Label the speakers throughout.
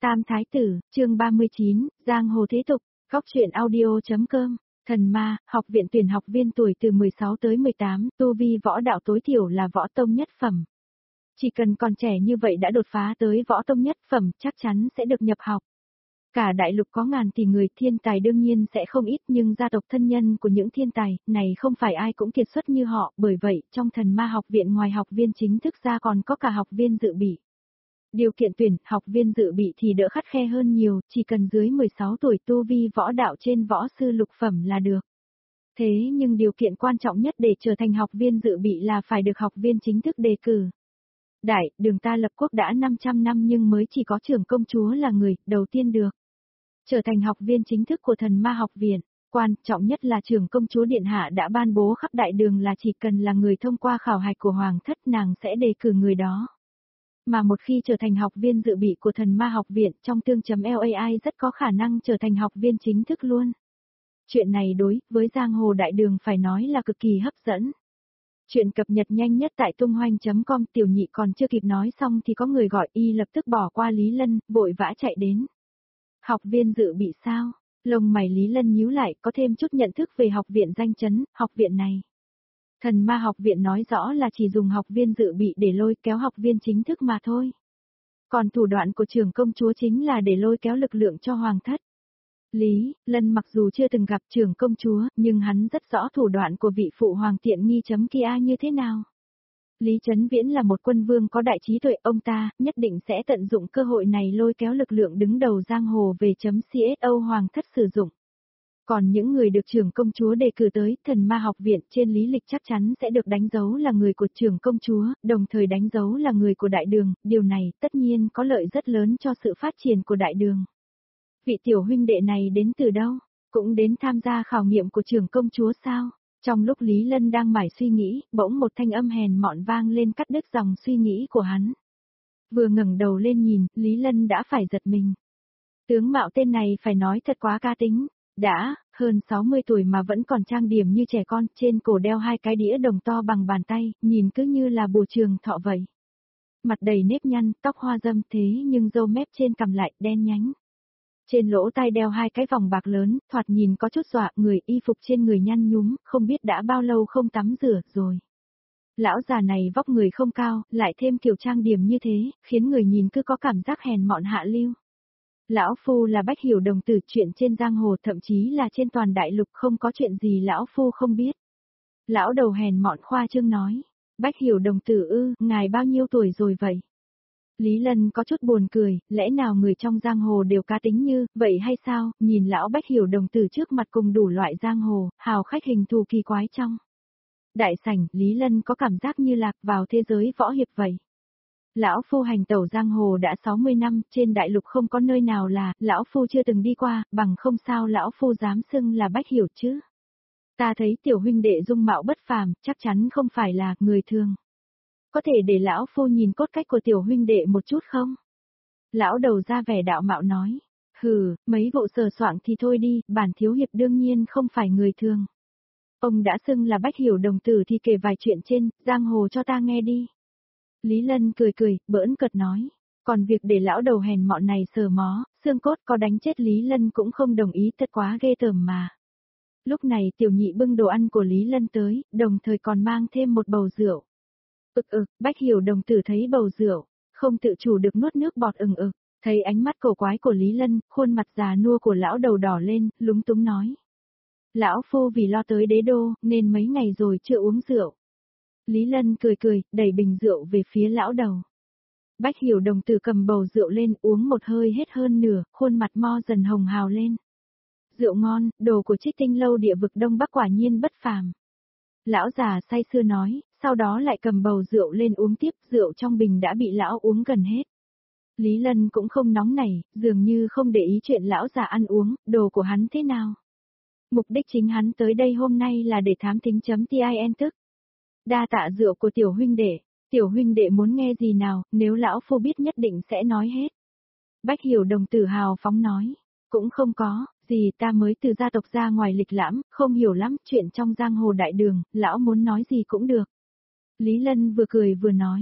Speaker 1: Tam Thái Tử, chương 39, Giang Hồ Thế Tục, Góc truyện audio.com, Thần Ma, học viện tuyển học viên tuổi từ 16 tới 18, tu vi võ đạo tối thiểu là võ tông nhất phẩm. Chỉ cần còn trẻ như vậy đã đột phá tới võ tông nhất phẩm chắc chắn sẽ được nhập học. Cả đại lục có ngàn tỷ người, thiên tài đương nhiên sẽ không ít, nhưng gia tộc thân nhân của những thiên tài này không phải ai cũng kiệt xuất như họ, bởi vậy trong Thần Ma học viện ngoài học viên chính thức ra còn có cả học viên dự bị. Điều kiện tuyển học viên dự bị thì đỡ khắt khe hơn nhiều, chỉ cần dưới 16 tuổi tu vi võ đạo trên võ sư lục phẩm là được. Thế nhưng điều kiện quan trọng nhất để trở thành học viên dự bị là phải được học viên chính thức đề cử. Đại Đường ta lập quốc đã 500 năm nhưng mới chỉ có trưởng công chúa là người đầu tiên được trở thành học viên chính thức của Thần Ma học viện. Quan trọng nhất là trưởng công chúa điện hạ đã ban bố khắp đại đường là chỉ cần là người thông qua khảo hạch của hoàng thất nàng sẽ đề cử người đó. Mà một khi trở thành học viên dự bị của Thần Ma học viện trong tương.lai rất có khả năng trở thành học viên chính thức luôn. Chuyện này đối với giang hồ đại đường phải nói là cực kỳ hấp dẫn. Chuyện cập nhật nhanh nhất tại tunghoanh.com. Tiểu Nhị còn chưa kịp nói xong thì có người gọi, y lập tức bỏ qua Lý Lân, vội vã chạy đến. Học viên dự bị sao? Lông mày Lý Lân nhíu lại, có thêm chút nhận thức về học viện danh chấn, học viện này. Thần Ma học viện nói rõ là chỉ dùng học viên dự bị để lôi kéo học viên chính thức mà thôi. Còn thủ đoạn của trưởng công chúa chính là để lôi kéo lực lượng cho hoàng thất. Lý Lân mặc dù chưa từng gặp trưởng công chúa, nhưng hắn rất rõ thủ đoạn của vị phụ hoàng tiện nghi kia như thế nào. Lý Chấn Viễn là một quân vương có đại trí tuệ, ông ta nhất định sẽ tận dụng cơ hội này lôi kéo lực lượng đứng đầu giang hồ về CSO hoàng thất sử dụng. Còn những người được trưởng công chúa đề cử tới Thần Ma học viện trên lý lịch chắc chắn sẽ được đánh dấu là người của trưởng công chúa, đồng thời đánh dấu là người của đại đường, điều này tất nhiên có lợi rất lớn cho sự phát triển của đại đường. Vị tiểu huynh đệ này đến từ đâu? Cũng đến tham gia khảo nghiệm của trưởng công chúa sao? Trong lúc Lý Lân đang mải suy nghĩ, bỗng một thanh âm hèn mọn vang lên cắt đứt dòng suy nghĩ của hắn. Vừa ngẩng đầu lên nhìn, Lý Lân đã phải giật mình. Tướng mạo tên này phải nói thật quá ca tính. Đã hơn 60 tuổi mà vẫn còn trang điểm như trẻ con, trên cổ đeo hai cái đĩa đồng to bằng bàn tay, nhìn cứ như là bùa trường thọ vậy. Mặt đầy nếp nhăn, tóc hoa râm thế nhưng râu mép trên cằm lại đen nhánh. Trên lỗ tai đeo hai cái vòng bạc lớn, thoạt nhìn có chút dọa người, y phục trên người nhăn nhúm, không biết đã bao lâu không tắm rửa rồi. Lão già này vóc người không cao, lại thêm kiểu trang điểm như thế, khiến người nhìn cứ có cảm giác hèn mọn hạ lưu. Lão Phu là Bách Hiểu đồng tử, chuyện trên giang hồ thậm chí là trên toàn đại lục không có chuyện gì Lão Phu không biết. Lão đầu hèn mọn khoa trương nói, Bách Hiểu đồng tử ư, ngài bao nhiêu tuổi rồi vậy? Lý Lân có chút buồn cười, lẽ nào người trong giang hồ đều cá tính như vậy hay sao? Nhìn lão Bách Hiểu đồng tử trước mặt cùng đủ loại giang hồ, hào khách hình thù kỳ quái trong đại sảnh, Lý Lân có cảm giác như lạc vào thế giới võ hiệp vậy. Lão Phu hành tẩu giang hồ đã 60 năm, trên đại lục không có nơi nào là Lão Phu chưa từng đi qua, bằng không sao Lão Phu dám xưng là Bách Hiểu chứ. Ta thấy tiểu huynh đệ dung mạo bất phàm, chắc chắn không phải là người thường. Có thể để Lão Phu nhìn cốt cách của tiểu huynh đệ một chút không? Lão đầu ra vẻ đạo mạo nói. Hừ, mấy vụ sờ soạng thì thôi đi, bản thiếu hiệp đương nhiên không phải người thường. Ông đã xưng là Bách Hiểu đồng tử thì kể vài chuyện trên giang hồ cho ta nghe đi. Lý Lân cười cười, bỡn cợt nói. Còn việc để lão đầu hèn mọn này sờ mó, xương cốt có đánh chết Lý Lân cũng không đồng ý, thật quá ghê tởm mà. Lúc này Tiểu Nhị bưng đồ ăn của Lý Lân tới, đồng thời còn mang thêm một bầu rượu. Bách Hiểu đồng tử thấy bầu rượu, không tự chủ được nuốt nước bọt thấy ánh mắt cổ quái của Lý Lân, khuôn mặt già nua của lão đầu đỏ lên, lúng túng nói. Lão Phu vì lo tới đế đô, nên mấy ngày rồi chưa uống rượu. Lý Lân cười cười, đẩy bình rượu về phía lão đầu. Bách Hiểu đồng tử cầm bầu rượu lên, uống một hơi hết hơn nửa, khuôn mặt mo dần hồng hào lên. Rượu ngon, đồ của Trích Tinh lâu địa vực Đông Bắc quả nhiên bất phàm. Lão già say sưa nói, sau đó lại cầm bầu rượu lên uống tiếp, rượu trong bình đã bị lão uống gần hết. Lý Lân cũng không nóng nảy, dường như không để ý chuyện lão già ăn uống, đồ của hắn thế nào. Mục đích chính hắn tới đây hôm nay là để thám thính.tin tức. Đa tạ rượu của tiểu huynh đệ muốn nghe gì nào, nếu lão phu biết nhất định sẽ nói hết. Bách Hiểu đồng tử hào phóng nói, cũng không có, gì ta mới từ gia tộc ra ngoài lịch lãm, không hiểu lắm, chuyện trong giang hồ đại đường, lão muốn nói gì cũng được. Lý Lân vừa cười vừa nói,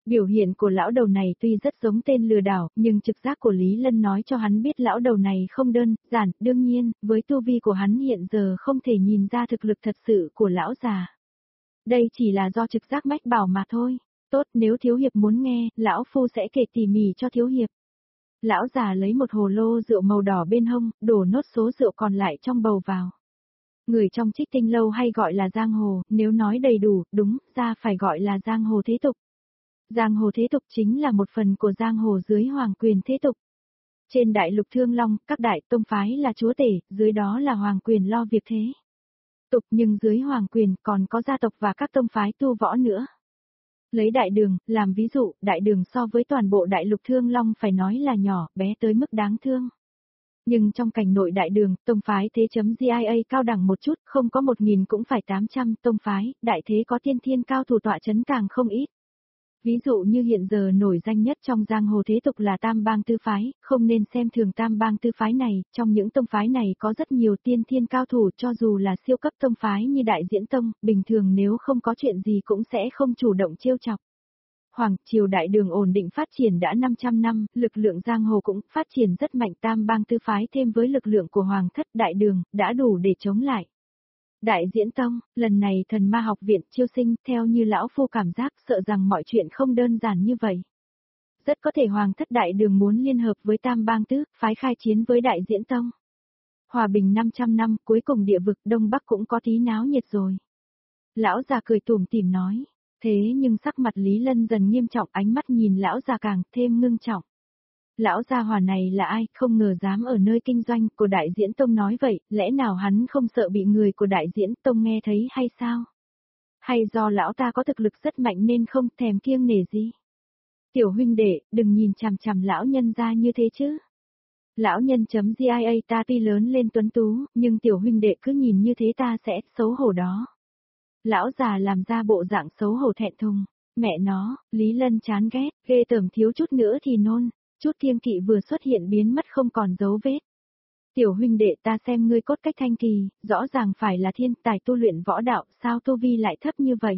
Speaker 1: Biểu hiện của lão đầu này tuy rất giống tên lừa đảo, nhưng trực giác của Lý Lân nói cho hắn biết lão đầu này không đơn giản, đương nhiên, với tu vi của hắn hiện giờ không thể nhìn ra thực lực thật sự của lão già. Đây chỉ là do trực giác mách bảo mà thôi. Tốt, nếu thiếu hiệp muốn nghe, lão phu sẽ kể tỉ mỉ cho thiếu hiệp. Lão già lấy một hồ lô rượu màu đỏ bên hông, đổ nốt số rượu còn lại trong bầu vào. Người trong Trích Tinh lâu hay gọi là giang hồ, nếu nói đầy đủ, đúng, ra phải gọi là giang hồ thế tục. Giang hồ thế tục chính là một phần của giang hồ dưới hoàng quyền thế tục. Trên đại lục Thương Long, các đại tông phái là chúa tể, dưới đó là hoàng quyền lo việc thế tục, nhưng dưới hoàng quyền còn có gia tộc và các tông phái tu võ nữa. Lấy đại đường, làm ví dụ, đại đường so với toàn bộ đại lục Thương Long phải nói là nhỏ, bé tới mức đáng thương. Nhưng trong cảnh nội đại đường, tông phái thế.GIA cao đẳng một chút, không có 1.000 cũng phải 800 tông phái, đại thế có tiên thiên cao thủ tọa chấn càng không ít. Ví dụ như hiện giờ nổi danh nhất trong giang hồ thế tục là Tam Bang Tư Phái, không nên xem thường Tam Bang Tư Phái này, trong những tông phái này có rất nhiều tiên thiên cao thủ cho dù là siêu cấp tông phái như Đại Diễn Tông, bình thường nếu không có chuyện gì cũng sẽ không chủ động trêu chọc. Hoàng triều đại đường ổn định phát triển đã 500 năm, lực lượng giang hồ cũng phát triển rất mạnh, Tam Bang Tư Phái thêm với lực lượng của Hoàng thất đại đường, đã đủ để chống lại. Đại Diễn Tông, lần này Thần Ma học viện chiêu sinh, theo như lão phu cảm giác, sợ rằng mọi chuyện không đơn giản như vậy. Rất có thể Hoàng thất đại đường muốn liên hợp với Tam Bang Tứ phái khai chiến với Đại Diễn Tông. Hòa bình 500 năm, cuối cùng địa vực Đông Bắc cũng có tí náo nhiệt rồi. Lão già cười tủm tỉm nói, thế nhưng sắc mặt Lý Lân dần nghiêm trọng, ánh mắt nhìn lão già càng thêm ngưng trọng. Lão gia hỏa này là ai, không ngờ dám ở nơi kinh doanh của Đại Diễn Tông nói vậy, lẽ nào hắn không sợ bị người của Đại Diễn Tông nghe thấy hay sao? Hay do lão ta có thực lực rất mạnh nên không thèm kiêng nể gì? Tiểu huynh đệ, đừng nhìn chằm chằm lão nhân ra như thế chứ. Lão nhân.GIA ta tuy lớn lên tuấn tú, nhưng tiểu huynh đệ cứ nhìn như thế ta sẽ xấu hổ đó. Lão già làm ra bộ dạng xấu hổ thẹn thùng. Mẹ nó, Lý Lân chán ghét, ghê tởm thiếu chút nữa thì nôn. Chút kiêng kỵ vừa xuất hiện biến mất không còn dấu vết. Tiểu huynh đệ ta xem ngươi cốt cách thanh kỳ, rõ ràng phải là thiên tài tu luyện võ đạo, sao tu vi lại thấp như vậy?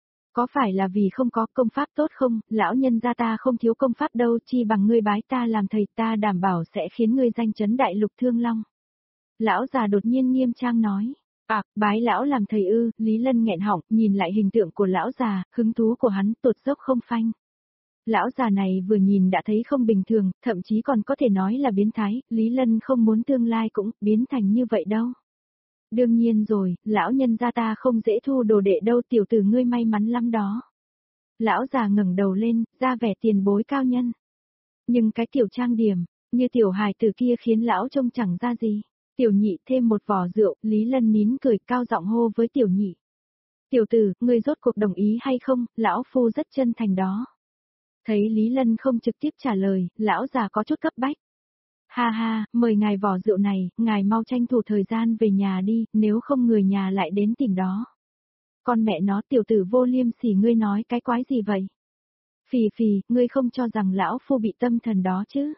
Speaker 1: Có phải là vì không có công pháp tốt không, lão nhân gia ta không thiếu công pháp đâu, chi bằng ngươi bái ta làm thầy, ta đảm bảo sẽ khiến ngươi danh chấn đại lục Thương Long. Lão già đột nhiên nghiêm trang nói. Bái lão làm thầy ư, Lý Lân nghẹn họng, nhìn lại hình tượng của lão già, hứng thú của hắn tụt dốc không phanh. Lão già này vừa nhìn đã thấy không bình thường, thậm chí còn có thể nói là biến thái, Lý Lân không muốn tương lai cũng biến thành như vậy đâu. Đương nhiên rồi, lão nhân gia ta không dễ thu đồ đệ đâu, tiểu tử ngươi may mắn lắm đó. Lão già ngẩng đầu lên, ra vẻ tiền bối cao nhân. Nhưng cái tiểu trang điểm, như tiểu hài tử kia khiến lão trông chẳng ra gì. Tiểu nhị thêm một vò rượu, Lý Lân nín cười cao giọng hô với tiểu nhị. Tiểu tử, ngươi rốt cuộc đồng ý hay không, lão phu rất chân thành đó. Thấy Lý Lân không trực tiếp trả lời, lão già có chút cấp bách. Ha ha, mời ngài vò rượu này, ngài mau tranh thủ thời gian về nhà đi, nếu không người nhà lại đến tìm đó. Con mẹ nó, tiểu tử vô liêm sỉ, ngươi nói cái quái gì vậy? Phì phì, ngươi không cho rằng lão phu bị tâm thần đó chứ?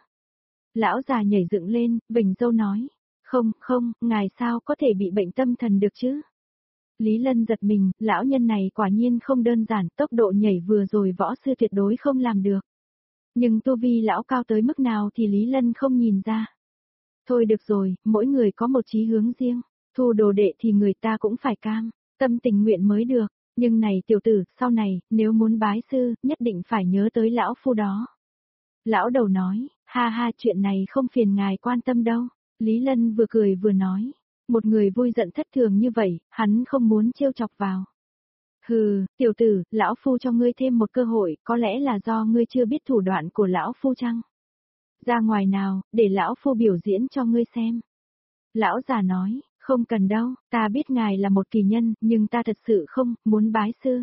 Speaker 1: Lão già nhảy dựng lên, vểnh râu nói. Không, ngài sao có thể bị bệnh tâm thần được chứ? Lý Lân giật mình, lão nhân này quả nhiên không đơn giản, tốc độ nhảy vừa rồi võ sư tuyệt đối không làm được. Nhưng tu vi lão cao tới mức nào thì Lý Lân không nhìn ra. Thôi được rồi, mỗi người có một chí hướng riêng, thu đồ đệ thì người ta cũng phải cam, tâm tình nguyện mới được, nhưng này tiểu tử, sau này, nếu muốn bái sư, nhất định phải nhớ tới lão phu đó. Lão đầu nói, ha ha, chuyện này không phiền ngài quan tâm đâu, Lý Lân vừa cười vừa nói. Một người vui giận thất thường như vậy, hắn không muốn trêu chọc vào. Hừ, tiểu tử, lão phu cho ngươi thêm một cơ hội, có lẽ là do ngươi chưa biết thủ đoạn của lão phu chăng? Ra ngoài nào, để lão phu biểu diễn cho ngươi xem. Lão già nói, không cần đâu, ta biết ngài là một kỳ nhân, nhưng ta thật sự không muốn bái sư.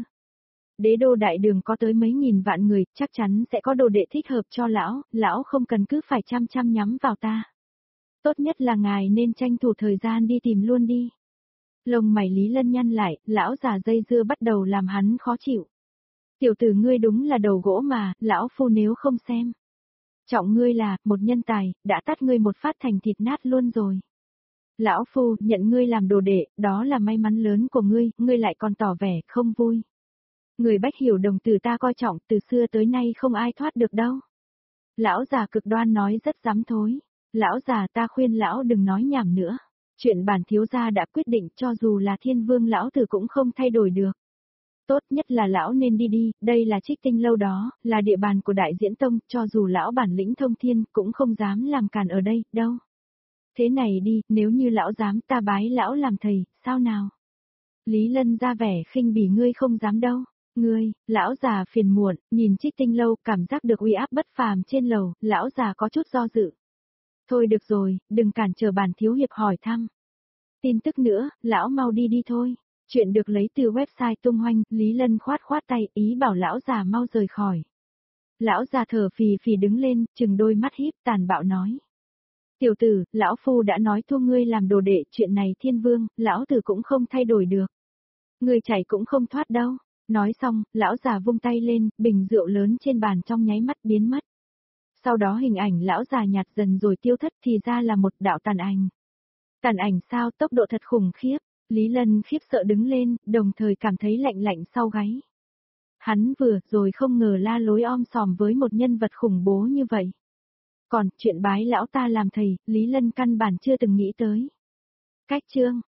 Speaker 1: Đế đô đại đường có tới mấy nghìn vạn người, chắc chắn sẽ có đồ đệ thích hợp cho lão không cần cứ phải chăm chăm nhắm vào ta. Tốt nhất là ngài nên tranh thủ thời gian đi tìm luôn đi. Lông mày Lý Lân nhăn lại, lão già dây dưa bắt đầu làm hắn khó chịu. Tiểu tử ngươi đúng là đầu gỗ mà, lão phu nếu không xem. Trọng ngươi là, một nhân tài, đã tát ngươi một phát thành thịt nát luôn rồi. Lão phu, nhận ngươi làm đồ đệ, đó là may mắn lớn của ngươi lại còn tỏ vẻ không vui. Người Bách Hiểu Đồng từ ta coi trọng từ xưa tới nay không ai thoát được đâu. Lão già cực đoan nói rất dám thối. Lão già ta khuyên lão đừng nói nhảm nữa. Chuyện bản thiếu gia đã quyết định cho dù là thiên vương lão tử cũng không thay đổi được. Tốt nhất là lão nên đi đi, đây là Trích Tinh lâu đó, là địa bàn của Đại Diễn Tông, cho dù lão bản lĩnh thông thiên cũng không dám làm càn ở đây, đâu. Thế này đi, nếu như lão dám ta bái lão làm thầy, sao nào? Lý Lân ra vẻ khinh bỉ, ngươi không dám đâu. Ngươi, lão già phiền muộn, nhìn Trích Tinh lâu cảm giác được uy áp bất phàm trên lầu, lão già có chút do dự. Thôi được rồi, đừng cản trở bản thiếu hiệp hỏi thăm. Tin tức nữa, lão mau đi đi thôi. Chuyện được lấy từ website tung hoành, Lý Lân khoát khoát tay, ý bảo lão già mau rời khỏi. Lão già thở phì phì đứng lên, chừng đôi mắt híp tàn bạo nói. Tiểu tử, lão phu đã nói thu ngươi làm đồ đệ, chuyện này thiên vương, lão tử cũng không thay đổi được. Ngươi chạy cũng không thoát đâu. Nói xong, lão già vung tay lên, bình rượu lớn trên bàn trong nháy mắt biến mất. Sau đó hình ảnh lão già nhạt dần rồi tiêu thất, thì ra là một đạo tàn ảnh. Tàn ảnh sao, tốc độ thật khủng khiếp. Lý Lân khiếp sợ đứng lên, đồng thời cảm thấy lạnh lạnh sau gáy. Hắn vừa rồi không ngờ la lối om sòm với một nhân vật khủng bố như vậy. Còn, chuyện bái lão ta làm thầy, Lý Lân căn bản chưa từng nghĩ tới. Cách chương